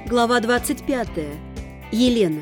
Глава 25. Елена.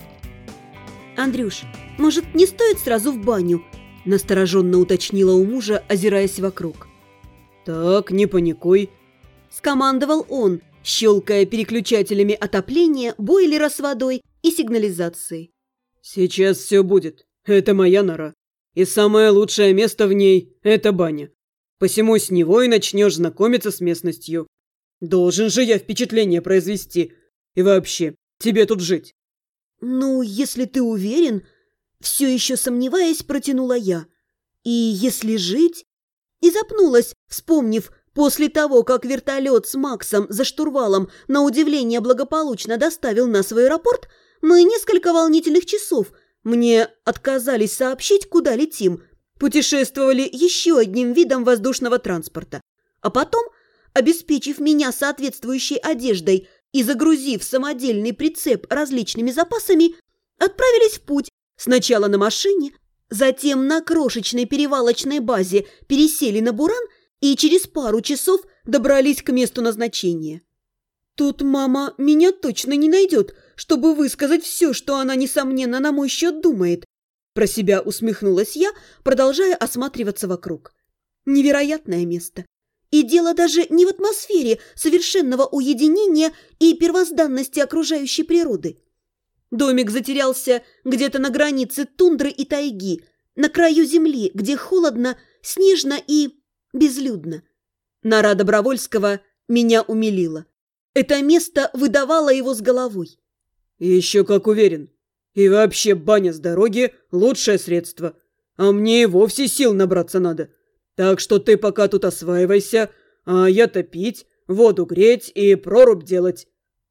«Андрюш, может, не стоит сразу в баню?» – настороженно уточнила у мужа, озираясь вокруг. «Так, не паникуй», – скомандовал он, щелкая переключателями отопления, бойлера с водой и сигнализацией. «Сейчас все будет. Это моя нора. И самое лучшее место в ней – это баня. Посему с него и начнешь знакомиться с местностью. Должен же я впечатление произвести. И вообще, тебе тут жить». «Ну, если ты уверен...» Все еще сомневаясь, протянула я. «И если жить...» И запнулась, вспомнив, после того, как вертолет с Максом за штурвалом на удивление благополучно доставил нас в аэропорт, мы несколько волнительных часов, мне отказались сообщить, куда летим, путешествовали еще одним видом воздушного транспорта. А потом, обеспечив меня соответствующей одеждой и загрузив самодельный прицеп различными запасами, отправились в путь, сначала на машине, затем на крошечной перевалочной базе пересели на буран и через пару часов добрались к месту назначения. Тут мама меня точно не найдет, чтобы высказать все, что она, несомненно, на мой счет думает. Про себя усмехнулась я, продолжая осматриваться вокруг. Невероятное место. И дело даже не в атмосфере совершенного уединения и первозданности окружающей природы. Домик затерялся где-то на границе тундры и тайги, на краю земли, где холодно, снежно и безлюдно. Нора Добровольского меня умилила. Это место выдавало его с головой. «Еще как уверен. И вообще баня с дороги – лучшее средство. А мне и вовсе сил набраться надо. Так что ты пока тут осваивайся, а я топить, воду греть и прорубь делать».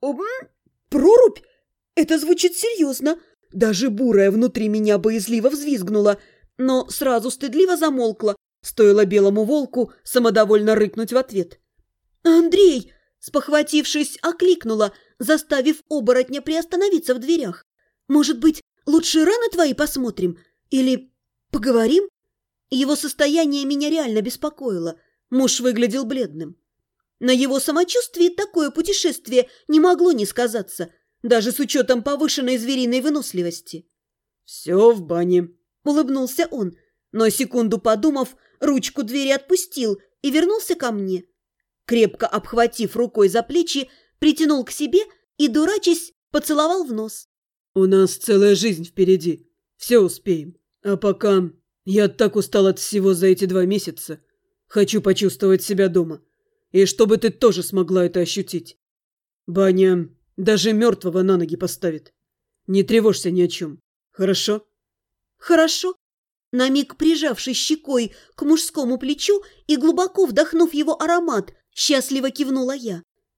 «Прорубь? Это звучит серьезно. Даже бурая внутри меня боязливо взвизгнула, но сразу стыдливо замолкла, стоило белому волку самодовольно рыкнуть в ответ. «Андрей!» – спохватившись, окликнула, заставив оборотня приостановиться в дверях. «Может быть, лучше раны твои посмотрим? Или поговорим?» Его состояние меня реально беспокоило. Муж выглядел бледным. На его самочувствии такое путешествие не могло не сказаться, даже с учетом повышенной звериной выносливости. «Все в бане», – улыбнулся он, но, секунду подумав, ручку двери отпустил и вернулся ко мне. Крепко обхватив рукой за плечи, притянул к себе и, дурачась, поцеловал в нос. «У нас целая жизнь впереди. Все успеем. А пока я так устал от всего за эти 2 месяца. Хочу почувствовать себя дома. И чтобы ты тоже смогла это ощутить. Баня даже мертвого на ноги поставит. Не тревожься ни о чем. Хорошо?» «Хорошо». На миг прижавшись щекой к мужскому плечу и глубоко вдохнув его аромат, счастливо кивнула я.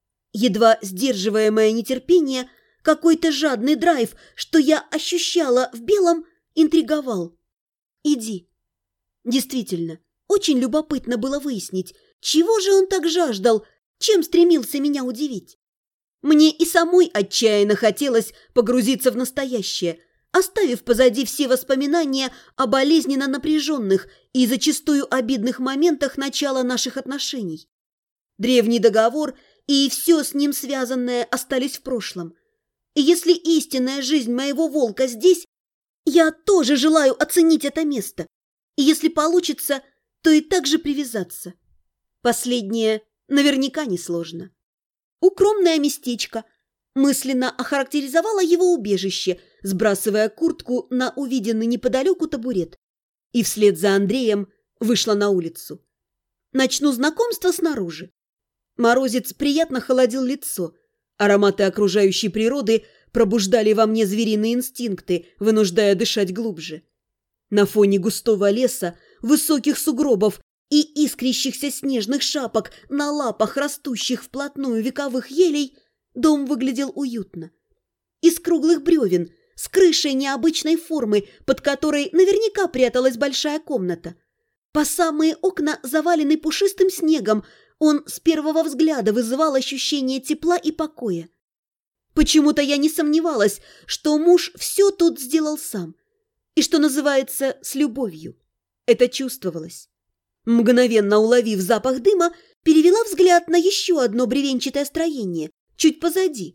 Едва сдерживаемое нетерпение, какой-то жадный драйв, что я ощущала в белом, интриговал. «Иди». Действительно, очень любопытно было выяснить, чего же он так жаждал, чем стремился меня удивить. Мне и самой отчаянно хотелось погрузиться в настоящее, оставив позади все воспоминания о болезненно напряженных и зачастую обидных моментах начала наших отношений. Древний договор и все с ним связанное остались в прошлом. И если истинная жизнь моего волка здесь, я тоже желаю оценить это место. И если получится, то и так же привязаться. Последнее наверняка несложно. Укромное местечко. Мысленно охарактеризовала его убежище, сбрасывая куртку на увиденный неподалеку табурет. И вслед за Андреем вышла на улицу. Начну знакомство снаружи. Морозец приятно холодил лицо. Ароматы окружающей природы пробуждали во мне звериные инстинкты, вынуждая дышать глубже. На фоне густого леса, высоких сугробов и искрящихся снежных шапок на лапах растущих вплотную вековых елей дом выглядел уютно. Из круглых бревен, с крышей необычной формы, под которой наверняка пряталась большая комната. По самые окна завалены пушистым снегом, он с первого взгляда вызывал ощущение тепла и покоя. Почему-то я не сомневалась, что муж все тут сделал сам. И, что называется, с любовью. Это чувствовалось. Мгновенно уловив запах дыма, перевела взгляд на еще одно бревенчатое строение, чуть позади.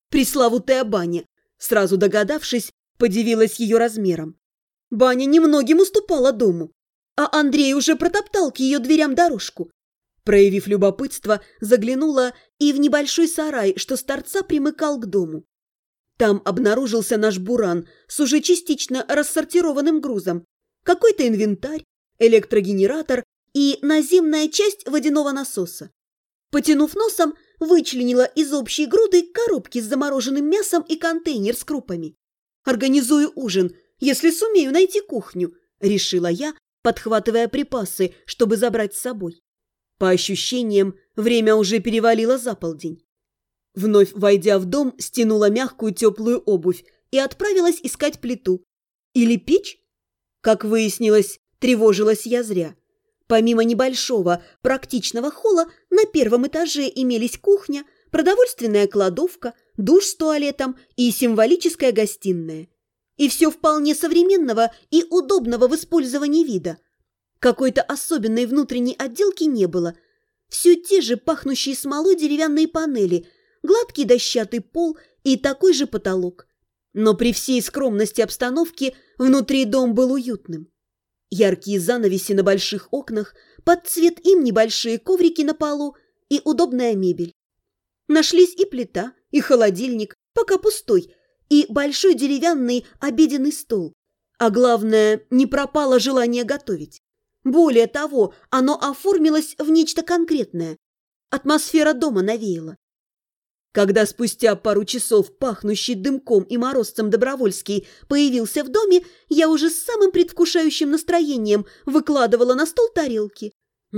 Пресловутая баня. Сразу догадавшись, подивилась ее размером. Баня немногим уступала дому, а Андрей уже протоптал к ее дверям дорожку. Проявив любопытство, заглянула и в небольшой сарай, что с торца примыкал к дому. Там обнаружился наш буран с уже частично рассортированным грузом, какой-то инвентарь, электрогенератор и наземная часть водяного насоса. Потянув носом, вычленила из общей груды коробки с замороженным мясом и контейнер с крупами. «Организую ужин, если сумею найти кухню», – решила я, подхватывая припасы, чтобы забрать с собой. По ощущениям, время уже перевалило за полдень. Вновь войдя в дом, стянула мягкую теплую обувь и отправилась искать плиту. Или печь? Как выяснилось, тревожилась я зря. Помимо небольшого практичного холла, на первом этаже имелись кухня, продовольственная кладовка, душ с туалетом и символическая гостиная. И все вполне современного и удобного в использовании вида. Какой-то особенной внутренней отделки не было. Все те же пахнущие смолой деревянные панели, гладкий дощатый пол и такой же потолок. Но при всей скромности обстановки внутри дом был уютным. Яркие занавеси на больших окнах, под цвет им небольшие коврики на полу и удобная мебель. Нашлись и плита, и холодильник, пока пустой, и большой деревянный обеденный стол. А главное, не пропало желание готовить. Более того, оно оформилось в нечто конкретное. Атмосфера дома навеяла. Когда спустя пару часов пахнущий дымком и морозцем Добровольский появился в доме, я уже с самым предвкушающим настроением выкладывала на стол тарелки.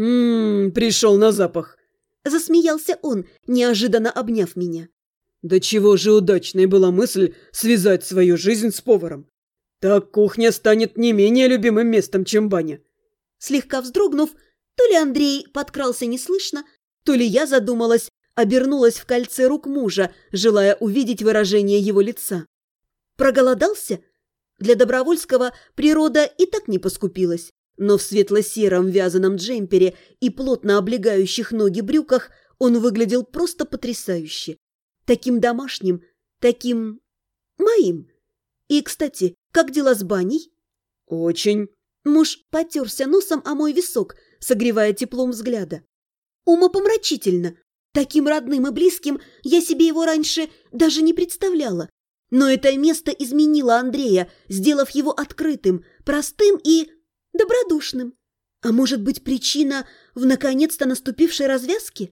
Пришел на запах!» Засмеялся он, неожиданно обняв меня. «Да чего же удачной была мысль связать свою жизнь с поваром! Так кухня станет не менее любимым местом, чем баня!» Слегка вздрогнув, то ли Андрей подкрался неслышно, то ли я задумалась, обернулась в кольце рук мужа, желая увидеть выражение его лица. Проголодался? Для Добровольского природа и так не поскупилась, но в светло-сером вязаном джемпере и плотно облегающих ноги брюках он выглядел просто потрясающе. Таким домашним, таким моим. И, кстати, как дела с баней? «Очень». Муж потерся носом о мой висок, согревая теплом взгляда. Умопомрачительно. Таким родным и близким я себе его раньше даже не представляла. Но это место изменило Андрея, сделав его открытым, простым и добродушным. А может быть, причина в наконец-то наступившей развязке?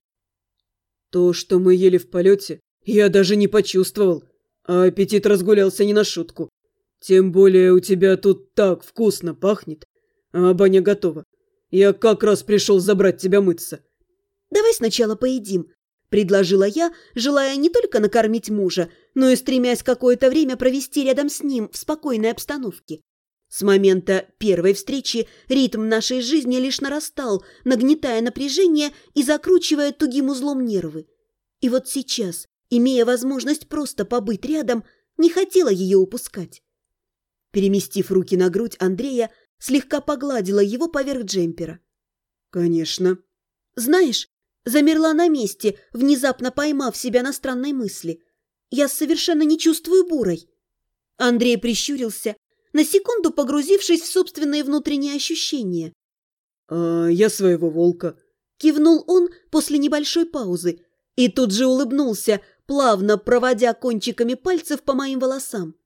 «То, что мы ели в полете, я даже не почувствовал, а аппетит разгулялся не на шутку. Тем более у тебя тут так вкусно пахнет, а баня готова. Я как раз пришел забрать тебя мыться». «Давай сначала поедим», – предложила я, желая не только накормить мужа, но и стремясь какое-то время провести рядом с ним в спокойной обстановке. С момента первой встречи ритм нашей жизни лишь нарастал, нагнетая напряжение и закручивая тугим узлом нервы. И вот сейчас, имея возможность просто побыть рядом, не хотела ее упускать. Переместив руки на грудь Андрея, слегка погладила его поверх джемпера. «Конечно». «Знаешь, замерла на месте, внезапно поймав себя на странной мысли. Я совершенно не чувствую бурой». Андрей прищурился, на секунду погрузившись в собственные внутренние ощущения. «А я своего волка». Кивнул он после небольшой паузы и тут же улыбнулся, плавно проводя кончиками пальцев по моим волосам.